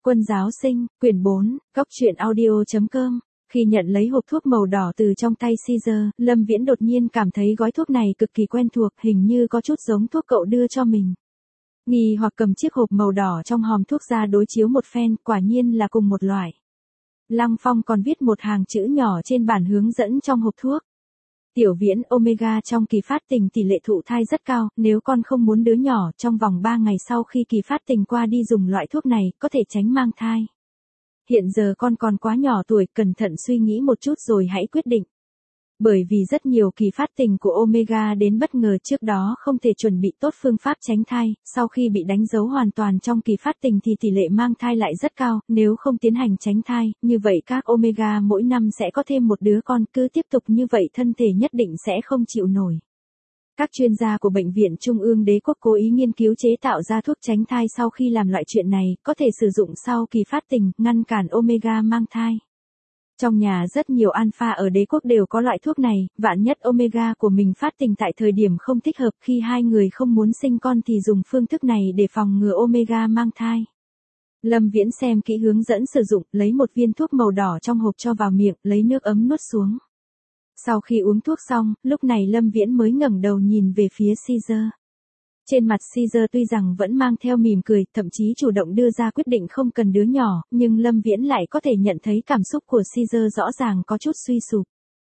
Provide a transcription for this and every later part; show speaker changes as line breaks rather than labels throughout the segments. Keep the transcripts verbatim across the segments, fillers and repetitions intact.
Quân giáo sinh, quyển bốn, góc truyện audio.com. Khi nhận lấy hộp thuốc màu đỏ từ trong tay Caesar, Lâm Viễn đột nhiên cảm thấy gói thuốc này cực kỳ quen thuộc, hình như có chút giống thuốc cậu đưa cho mình. Nghi hoặc cầm chiếc hộp màu đỏ trong hòm thuốc ra đối chiếu một phen, quả nhiên là cùng một loại. Lăng Phong còn viết một hàng chữ nhỏ trên bản hướng dẫn trong hộp thuốc. Tiểu Viễn, omega trong kỳ phát tình tỷ lệ thụ thai rất cao, nếu con không muốn đứa nhỏ, trong vòng ba ngày sau khi kỳ phát tình qua đi dùng loại thuốc này, có thể tránh mang thai. Hiện giờ con còn quá nhỏ tuổi, cẩn thận suy nghĩ một chút rồi hãy quyết định. Bởi vì rất nhiều kỳ phát tình của omega đến bất ngờ trước đó không thể chuẩn bị tốt phương pháp tránh thai, sau khi bị đánh dấu hoàn toàn trong kỳ phát tình thì tỷ lệ mang thai lại rất cao, nếu không tiến hành tránh thai, như vậy các omega mỗi năm sẽ có thêm một đứa con, cứ tiếp tục như vậy thân thể nhất định sẽ không chịu nổi. Các chuyên gia của Bệnh viện Trung ương Đế quốc cố ý nghiên cứu chế tạo ra thuốc tránh thai sau khi làm loại chuyện này, có thể sử dụng sau kỳ phát tình, ngăn cản omega mang thai. Trong nhà rất nhiều alpha ở đế quốc đều có loại thuốc này, vạn nhất omega của mình phát tình tại thời điểm không thích hợp, khi hai người không muốn sinh con thì dùng phương thức này để phòng ngừa omega mang thai. Lâm Viễn xem kỹ hướng dẫn sử dụng, lấy một viên thuốc màu đỏ trong hộp cho vào miệng, lấy nước ấm nuốt xuống. Sau khi uống thuốc xong, lúc này Lâm Viễn mới ngẩng đầu nhìn về phía Caesar. Trên mặt Caesar tuy rằng vẫn mang theo mỉm cười, thậm chí chủ động đưa ra quyết định không cần đứa nhỏ, nhưng Lâm Viễn lại có thể nhận thấy cảm xúc của Caesar rõ ràng có chút suy sụp.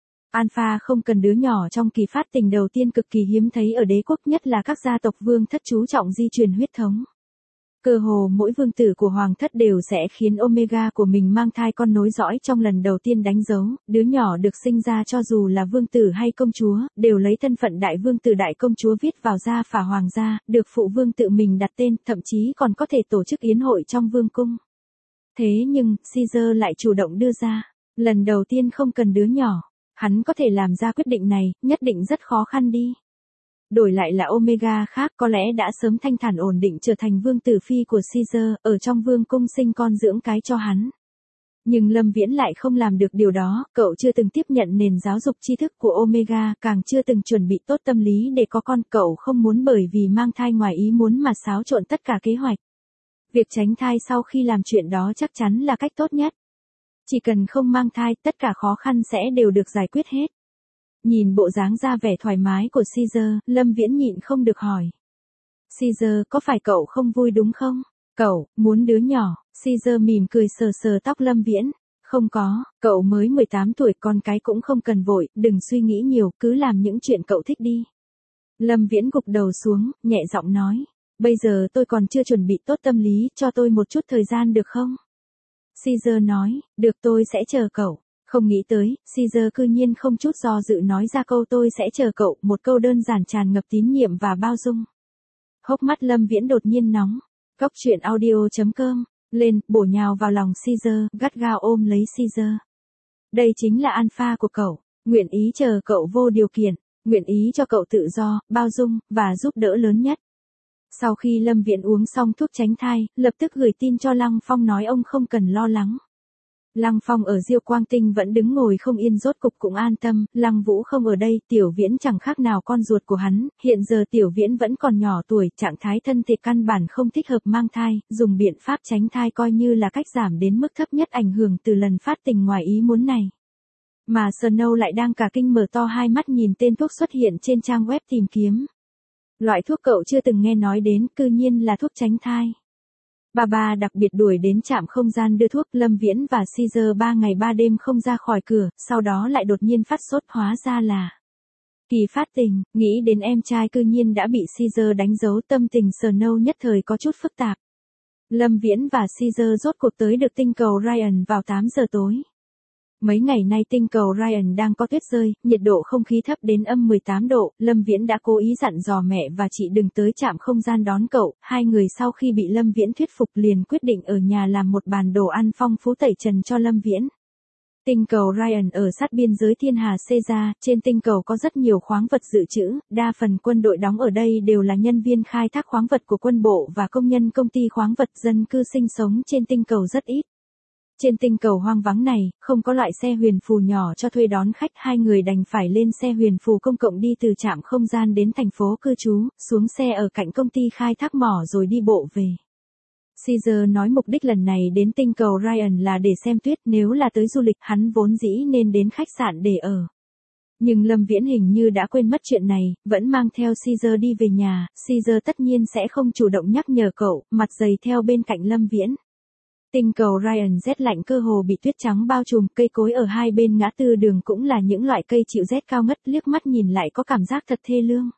Alpha không cần đứa nhỏ trong kỳ phát tình đầu tiên cực kỳ hiếm thấy ở đế quốc, nhất là các gia tộc vương thất chú trọng di truyền huyết thống. Cơ hồ mỗi vương tử của hoàng thất đều sẽ khiến omega của mình mang thai con nối dõi trong lần đầu tiên đánh dấu, đứa nhỏ được sinh ra cho dù là vương tử hay công chúa, đều lấy thân phận đại vương tử đại công chúa viết vào gia phả hoàng gia, được phụ vương tự mình đặt tên, thậm chí còn có thể tổ chức yến hội trong vương cung. Thế nhưng, Caesar lại chủ động đưa ra, lần đầu tiên không cần đứa nhỏ, hắn có thể làm ra quyết định này, nhất định rất khó khăn đi. Đổi lại là omega khác có lẽ đã sớm thanh thản ổn định trở thành vương tử phi của Caesar, ở trong vương cung sinh con dưỡng cái cho hắn. Nhưng Lâm Viễn lại không làm được điều đó, cậu chưa từng tiếp nhận nền giáo dục tri thức của omega, càng chưa từng chuẩn bị tốt tâm lý để có con, cậu không muốn bởi vì mang thai ngoài ý muốn mà xáo trộn tất cả kế hoạch. Việc tránh thai sau khi làm chuyện đó chắc chắn là cách tốt nhất. Chỉ cần không mang thai, tất cả khó khăn sẽ đều được giải quyết hết. Nhìn bộ dáng ra vẻ thoải mái của Caesar, Lâm Viễn nhịn không được hỏi. Caesar, có phải cậu không vui đúng không? Cậu, muốn đứa nhỏ. Caesar mỉm cười sờ sờ tóc Lâm Viễn. Không có, cậu mới mười tám tuổi, con cái cũng không cần vội, đừng suy nghĩ nhiều, cứ làm những chuyện cậu thích đi. Lâm Viễn gục đầu xuống, nhẹ giọng nói. Bây giờ tôi còn chưa chuẩn bị tốt tâm lý, cho tôi một chút thời gian được không? Caesar nói, được, tôi sẽ chờ cậu. Không nghĩ tới, Caesar cư nhiên không chút do dự nói ra câu tôi sẽ chờ cậu, một câu đơn giản tràn ngập tín nhiệm và bao dung. Hốc mắt Lâm Viễn đột nhiên nóng. Góc truyện audio.com, lên, bổ nhào vào lòng Caesar, gắt gao ôm lấy Caesar. Đây chính là alpha của cậu, nguyện ý chờ cậu vô điều kiện, nguyện ý cho cậu tự do, bao dung, và giúp đỡ lớn nhất. Sau khi Lâm Viễn uống xong thuốc tránh thai, lập tức gửi tin cho Lăng Phong nói ông không cần lo lắng. Lăng Phong ở Diêu Quang Tinh vẫn đứng ngồi không yên, rốt cục cũng an tâm, Lăng Vũ không ở đây, Tiểu Viễn chẳng khác nào con ruột của hắn, hiện giờ Tiểu Viễn vẫn còn nhỏ tuổi, trạng thái thân thể căn bản không thích hợp mang thai, dùng biện pháp tránh thai coi như là cách giảm đến mức thấp nhất ảnh hưởng từ lần phát tình ngoài ý muốn này. Mà Snow lại đang cả kinh mở to hai mắt nhìn tên thuốc xuất hiện trên trang web tìm kiếm. Loại thuốc cậu chưa từng nghe nói đến, cư nhiên là thuốc tránh thai. Bà bà đặc biệt đuổi đến trạm không gian đưa thuốc, Lâm Viễn và Caesar ba ngày ba đêm không ra khỏi cửa, sau đó lại đột nhiên phát sốt, hóa ra là kỳ phát tình, nghĩ đến em trai cư nhiên đã bị Caesar đánh dấu, tâm tình Snow nhất thời có chút phức tạp. Lâm Viễn và Caesar rốt cuộc tới được tinh cầu Ryan vào tám giờ tối. Mấy ngày nay tinh cầu Ryan đang có tuyết rơi, nhiệt độ không khí thấp đến âm mười tám độ, Lâm Viễn đã cố ý dặn dò mẹ và chị đừng tới trạm không gian đón cậu, hai người sau khi bị Lâm Viễn thuyết phục liền quyết định ở nhà làm một bàn đồ ăn phong phú tẩy trần cho Lâm Viễn. Tinh cầu Ryan ở sát biên giới thiên hà Caesar, trên tinh cầu có rất nhiều khoáng vật dự trữ, đa phần quân đội đóng ở đây đều là nhân viên khai thác khoáng vật của quân bộ và công nhân công ty khoáng vật, dân cư sinh sống trên tinh cầu rất ít. Trên tinh cầu hoang vắng này, không có loại xe huyền phù nhỏ cho thuê đón khách, hai người đành phải lên xe huyền phù công cộng đi từ trạm không gian đến thành phố cư trú, xuống xe ở cạnh công ty khai thác mỏ rồi đi bộ về. Caesar nói mục đích lần này đến tinh cầu Ryan là để xem tuyết, nếu là tới du lịch hắn vốn dĩ nên đến khách sạn để ở. Nhưng Lâm Viễn hình như đã quên mất chuyện này, vẫn mang theo Caesar đi về nhà, Caesar tất nhiên sẽ không chủ động nhắc nhở cậu, mặt dày theo bên cạnh Lâm Viễn. Tinh cầu Ryan rét lạnh cơ hồ bị tuyết trắng bao trùm, cây cối ở hai bên ngã tư đường cũng là những loại cây chịu rét cao ngất, liếc mắt nhìn lại có cảm giác thật thê lương.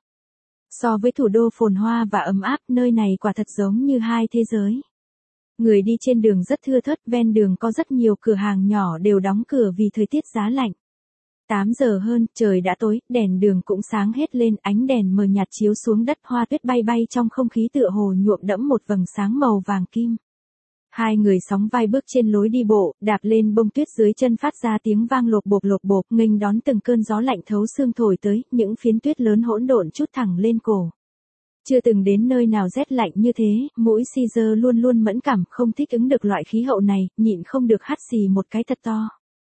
So với thủ đô phồn hoa và ấm áp, nơi này quả thật giống như hai thế giới. Người đi trên đường rất thưa thớt, ven đường có rất nhiều cửa hàng nhỏ đều đóng cửa vì thời tiết giá lạnh. tám giờ hơn, trời đã tối, đèn đường cũng sáng hết lên, ánh đèn mờ nhạt chiếu xuống đất, hoa tuyết bay bay trong không khí tựa hồ nhuộm đẫm một vầng sáng màu vàng kim. Hai người sóng vai bước trên lối đi bộ, đạp lên bông tuyết dưới chân phát ra tiếng vang lộp bộp lộp bộp, nghênh đón từng cơn gió lạnh thấu xương thổi tới, những phiến tuyết lớn hỗn độn trút thẳng lên cổ. Chưa từng đến nơi nào rét lạnh như thế, mũi Caesar luôn luôn mẫn cảm, không thích ứng được loại khí hậu này, nhịn không được hắt xì một cái thật to.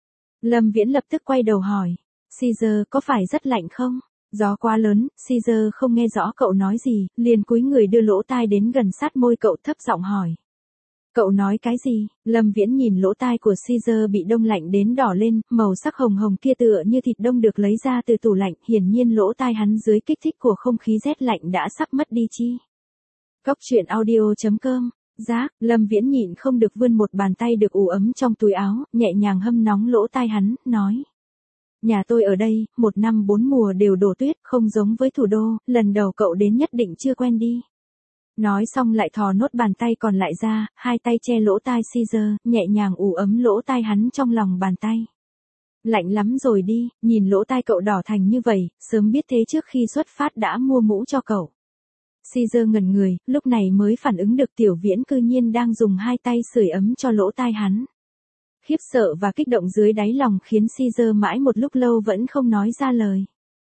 Lâm Viễn lập tức quay đầu hỏi, Caesar có phải rất lạnh không? Gió quá lớn, Caesar không nghe rõ cậu nói gì, liền cúi người đưa lỗ tai đến gần sát môi cậu thấp giọng hỏi. Cậu nói cái gì? Lâm Viễn nhìn lỗ tai của Caesar bị đông lạnh đến đỏ lên, màu sắc hồng hồng kia tựa như thịt đông được lấy ra từ tủ lạnh, hiển nhiên lỗ tai hắn dưới kích thích của không khí rét lạnh đã sắp mất đi chi. Cóc truyện audio chấm com. Giác, Lâm Viễn nhịn không được vươn một bàn tay được ủ ấm trong túi áo, nhẹ nhàng hâm nóng lỗ tai hắn, nói. Nhà tôi ở đây, một năm bốn mùa đều đổ tuyết, không giống với thủ đô, lần đầu cậu đến nhất định chưa quen đi. Nói xong lại thò nốt bàn tay còn lại ra, hai tay che lỗ tai Caesar, nhẹ nhàng ủ ấm lỗ tai hắn trong lòng bàn tay. Lạnh lắm rồi đi, nhìn lỗ tai cậu đỏ thành như vậy, sớm biết thế trước khi xuất phát đã mua mũ cho cậu. Caesar ngẩn người, lúc này mới phản ứng được Tiểu Viễn cư nhiên đang dùng hai tay sưởi ấm cho lỗ tai hắn. Khiếp sợ và kích động dưới đáy lòng khiến Caesar mãi một lúc lâu vẫn không nói ra lời.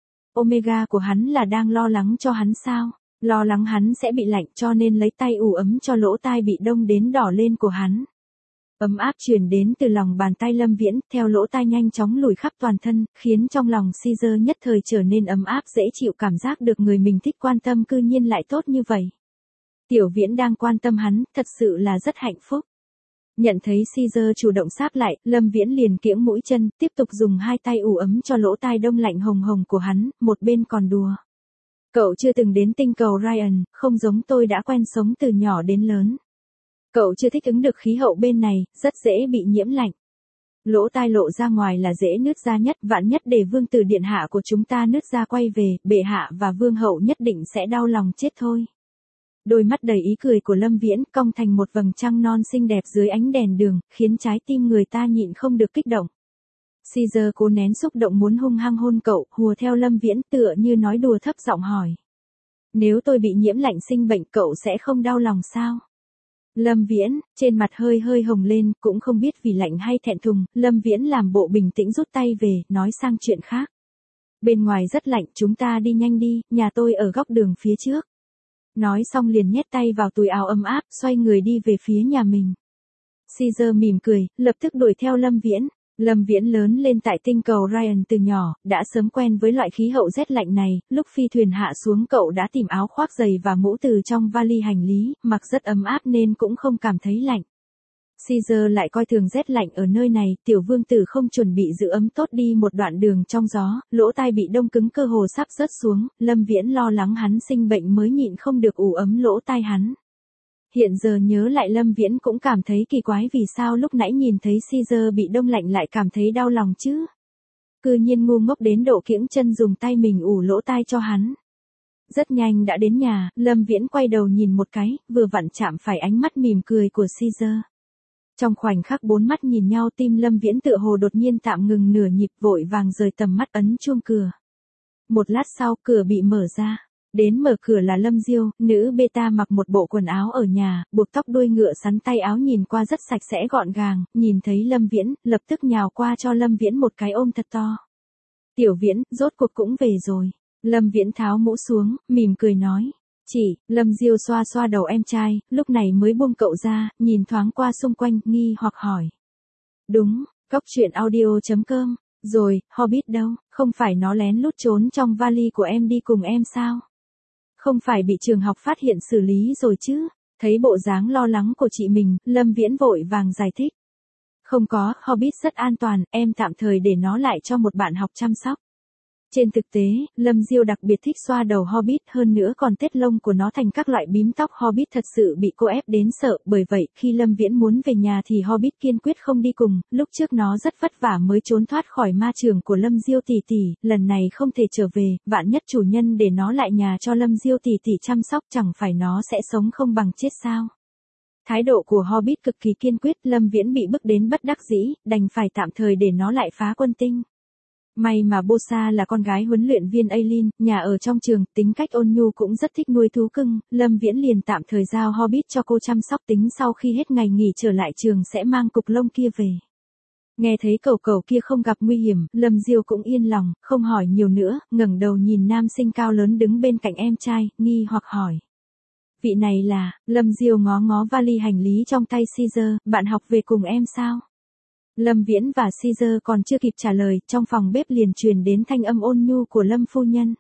Omega của hắn là đang lo lắng cho hắn sao? Lo lắng hắn sẽ bị lạnh cho nên lấy tay ủ ấm cho lỗ tai bị đông đến đỏ lên của hắn. Ấm áp truyền đến từ lòng bàn tay Lâm Viễn, theo lỗ tai nhanh chóng lùi khắp toàn thân, khiến trong lòng Caesar nhất thời trở nên ấm áp dễ chịu, cảm giác được người mình thích quan tâm cư nhiên lại tốt như vậy. Tiểu Viễn đang quan tâm hắn, thật sự là rất hạnh phúc. Nhận thấy Caesar chủ động sáp lại, Lâm Viễn liền kiễng mũi chân, tiếp tục dùng hai tay ủ ấm cho lỗ tai đông lạnh hồng hồng của hắn, một bên còn đùa. Cậu chưa từng đến tinh cầu Ryan, không giống tôi đã quen sống từ nhỏ đến lớn. Cậu chưa thích ứng được khí hậu bên này, rất dễ bị nhiễm lạnh. Lỗ tai lộ ra ngoài là dễ nứt ra nhất, vạn nhất để vương tử điện hạ của chúng ta nứt ra quay về, bệ hạ và vương hậu nhất định sẽ đau lòng chết thôi. Đôi mắt đầy ý cười của Lâm Viễn cong thành một vầng trăng non xinh đẹp dưới ánh đèn đường, khiến trái tim người ta nhịn không được kích động. Caesar cố nén xúc động muốn hung hăng hôn cậu, hùa theo Lâm Viễn tựa như nói đùa thấp giọng hỏi. Nếu tôi bị nhiễm lạnh sinh bệnh cậu sẽ không đau lòng sao? Lâm Viễn, trên mặt hơi hơi hồng lên, cũng không biết vì lạnh hay thẹn thùng, Lâm Viễn làm bộ bình tĩnh rút tay về, nói sang chuyện khác. Bên ngoài rất lạnh, chúng ta đi nhanh đi, nhà tôi ở góc đường phía trước. Nói xong liền nhét tay vào túi áo ấm áp, xoay người đi về phía nhà mình. Caesar mỉm cười, lập tức đuổi theo Lâm Viễn. Lâm Viễn lớn lên tại tinh cầu Ryan từ nhỏ, đã sớm quen với loại khí hậu rét lạnh này, lúc phi thuyền hạ xuống cậu đã tìm áo khoác giày và mũ từ trong vali hành lý, mặc rất ấm áp nên cũng không cảm thấy lạnh. Caesar lại coi thường rét lạnh ở nơi này, tiểu vương tử không chuẩn bị giữ ấm tốt đi một đoạn đường trong gió, lỗ tai bị đông cứng cơ hồ sắp rớt xuống, Lâm Viễn lo lắng hắn sinh bệnh mới nhịn không được ủ ấm lỗ tai hắn. Hiện giờ nhớ lại Lâm Viễn cũng cảm thấy kỳ quái vì sao lúc nãy nhìn thấy Caesar bị đông lạnh lại cảm thấy đau lòng chứ. Cư nhiên ngu ngốc đến độ kiễng chân dùng tay mình ủ lỗ tai cho hắn. Rất nhanh đã đến nhà, Lâm Viễn quay đầu nhìn một cái, vừa vặn chạm phải ánh mắt mỉm cười của Caesar. Trong khoảnh khắc bốn mắt nhìn nhau tim Lâm Viễn tựa hồ đột nhiên tạm ngừng nửa nhịp vội vàng rời tầm mắt ấn chuông cửa. Một lát sau cửa bị mở ra. Đến mở cửa là Lâm Diêu, nữ beta mặc một bộ quần áo ở nhà, buộc tóc đuôi ngựa sắn tay áo nhìn qua rất sạch sẽ gọn gàng, nhìn thấy Lâm Viễn, lập tức nhào qua cho Lâm Viễn một cái ôm thật to. Tiểu Viễn, rốt cuộc cũng về rồi. Lâm Viễn tháo mũ xuống, mỉm cười nói. Chỉ, Lâm Diêu xoa xoa đầu em trai, lúc này mới buông cậu ra, nhìn thoáng qua xung quanh, nghi hoặc hỏi. Đúng, cóc truyện audio chấm com. Rồi, Hobbit đâu, không phải nó lén lút trốn trong vali của em đi cùng em sao? Không phải bị trường học phát hiện xử lý rồi chứ? Thấy bộ dáng lo lắng của chị mình, Lâm Viễn vội vàng giải thích. Không có, Hobbit rất an toàn, em tạm thời để nó lại cho một bạn học chăm sóc. Trên thực tế, Lâm Diêu đặc biệt thích xoa đầu Hobbit, hơn nữa còn tết lông của nó thành các loại bím tóc. Hobbit thật sự bị cô ép đến sợ, bởi vậy khi Lâm Viễn muốn về nhà thì Hobbit kiên quyết không đi cùng. Lúc trước nó rất vất vả mới trốn thoát khỏi ma trường của Lâm Diêu tỷ tỷ, lần này không thể trở về, vạn nhất chủ nhân để nó lại nhà cho Lâm Diêu tỷ tỷ chăm sóc, chẳng phải nó sẽ sống không bằng chết sao? Thái độ của Hobbit cực kỳ kiên quyết, Lâm Viễn bị bức đến bất đắc dĩ, đành phải tạm thời để nó lại phá quân tinh. May mà Bosa là con gái huấn luyện viên Aileen, nhà ở trong trường, tính cách ôn nhu cũng rất thích nuôi thú cưng, Lâm Viễn liền tạm thời giao Hobbit cho cô chăm sóc, tính sau khi hết ngày nghỉ trở lại trường sẽ mang cục lông kia về. Nghe thấy cẩu cẩu kia không gặp nguy hiểm, Lâm Diêu cũng yên lòng, không hỏi nhiều nữa, ngẩng đầu nhìn nam sinh cao lớn đứng bên cạnh em trai, nghi hoặc hỏi. Vị này là, Lâm Diêu ngó ngó vali hành lý trong tay Caesar, bạn học về cùng em sao? Lâm Viễn và Caesar còn chưa kịp trả lời, trong phòng bếp liền truyền đến thanh âm ôn nhu của Lâm phu nhân.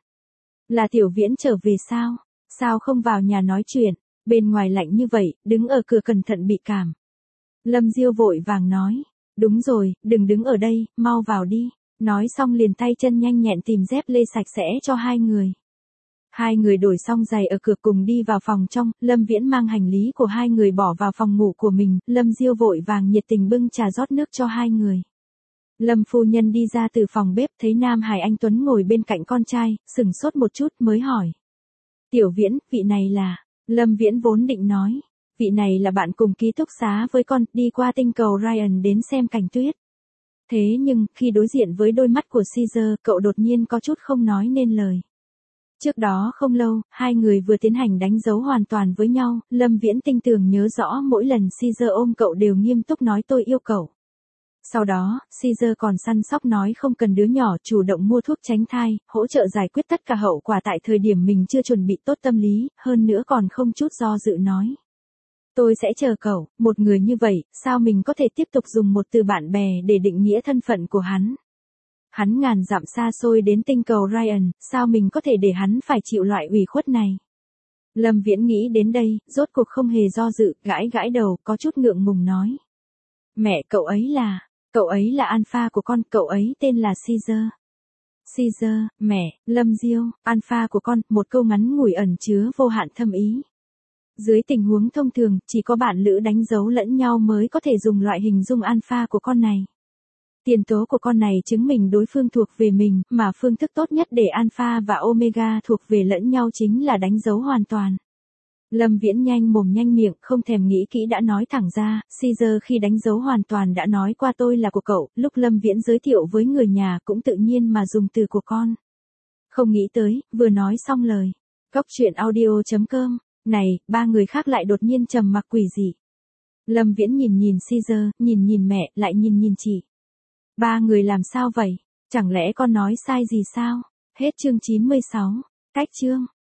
Là Tiểu Viễn trở về sao? Sao không vào nhà nói chuyện? Bên ngoài lạnh như vậy, đứng ở cửa cẩn thận bị cảm. Lâm Diêu vội vàng nói. Đúng rồi, đừng đứng ở đây, mau vào đi. Nói xong liền tay chân nhanh nhẹn tìm dép lê sạch sẽ cho hai người. Hai người đổi xong giày ở cửa cùng đi vào phòng trong, Lâm Viễn mang hành lý của hai người bỏ vào phòng ngủ của mình, Lâm Diêu vội vàng nhiệt tình bưng trà rót nước cho hai người. Lâm phu nhân đi ra từ phòng bếp thấy Nam Hải Anh Tuấn ngồi bên cạnh con trai, sửng sốt một chút mới hỏi. Tiểu Viễn, vị này là, Lâm Viễn vốn định nói, vị này là bạn cùng ký túc xá với con, đi qua tinh cầu Ryan đến xem cảnh tuyết. Thế nhưng, khi đối diện với đôi mắt của Caesar, cậu đột nhiên có chút không nói nên lời. Trước đó không lâu, hai người vừa tiến hành đánh dấu hoàn toàn với nhau, Lâm Viễn tinh tường nhớ rõ mỗi lần Caesar ôm cậu đều nghiêm túc nói tôi yêu cậu. Sau đó, Caesar còn săn sóc nói không cần đứa nhỏ, chủ động mua thuốc tránh thai, hỗ trợ giải quyết tất cả hậu quả tại thời điểm mình chưa chuẩn bị tốt tâm lý, hơn nữa còn không chút do dự nói. Tôi sẽ chờ cậu, một người như vậy, sao mình có thể tiếp tục dùng một từ bạn bè để định nghĩa thân phận của hắn. Hắn ngàn dặm xa xôi đến tinh cầu Ryan, sao mình có thể để hắn phải chịu loại ủy khuất này. Lâm Viễn nghĩ đến đây, rốt cuộc không hề do dự, gãi gãi đầu, có chút ngượng ngùng nói. Mẹ cậu ấy là, cậu ấy là alpha của con, cậu ấy tên là Caesar. Caesar, mẹ, Lâm Diêu, alpha của con, một câu ngắn ngủi ẩn chứa vô hạn thâm ý. Dưới tình huống thông thường, chỉ có bạn lữ đánh dấu lẫn nhau mới có thể dùng loại hình dung alpha của con này. Tiền tố của con này chứng minh đối phương thuộc về mình, mà phương thức tốt nhất để alpha và omega thuộc về lẫn nhau chính là đánh dấu hoàn toàn. Lâm Viễn nhanh mồm nhanh miệng, không thèm nghĩ kỹ đã nói thẳng ra, Caesar khi đánh dấu hoàn toàn đã nói qua tôi là của cậu, lúc Lâm Viễn giới thiệu với người nhà cũng tự nhiên mà dùng từ của con. Không nghĩ tới, vừa nói xong lời. Cóc truyện audio chấm com, này, ba người khác lại đột nhiên trầm mặc quỷ dị. Lâm Viễn nhìn nhìn Caesar, nhìn nhìn mẹ, lại nhìn nhìn chị. Ba người làm sao vậy? Chẳng lẽ con nói sai gì sao? Hết chương chín mươi sáu. Cách chương.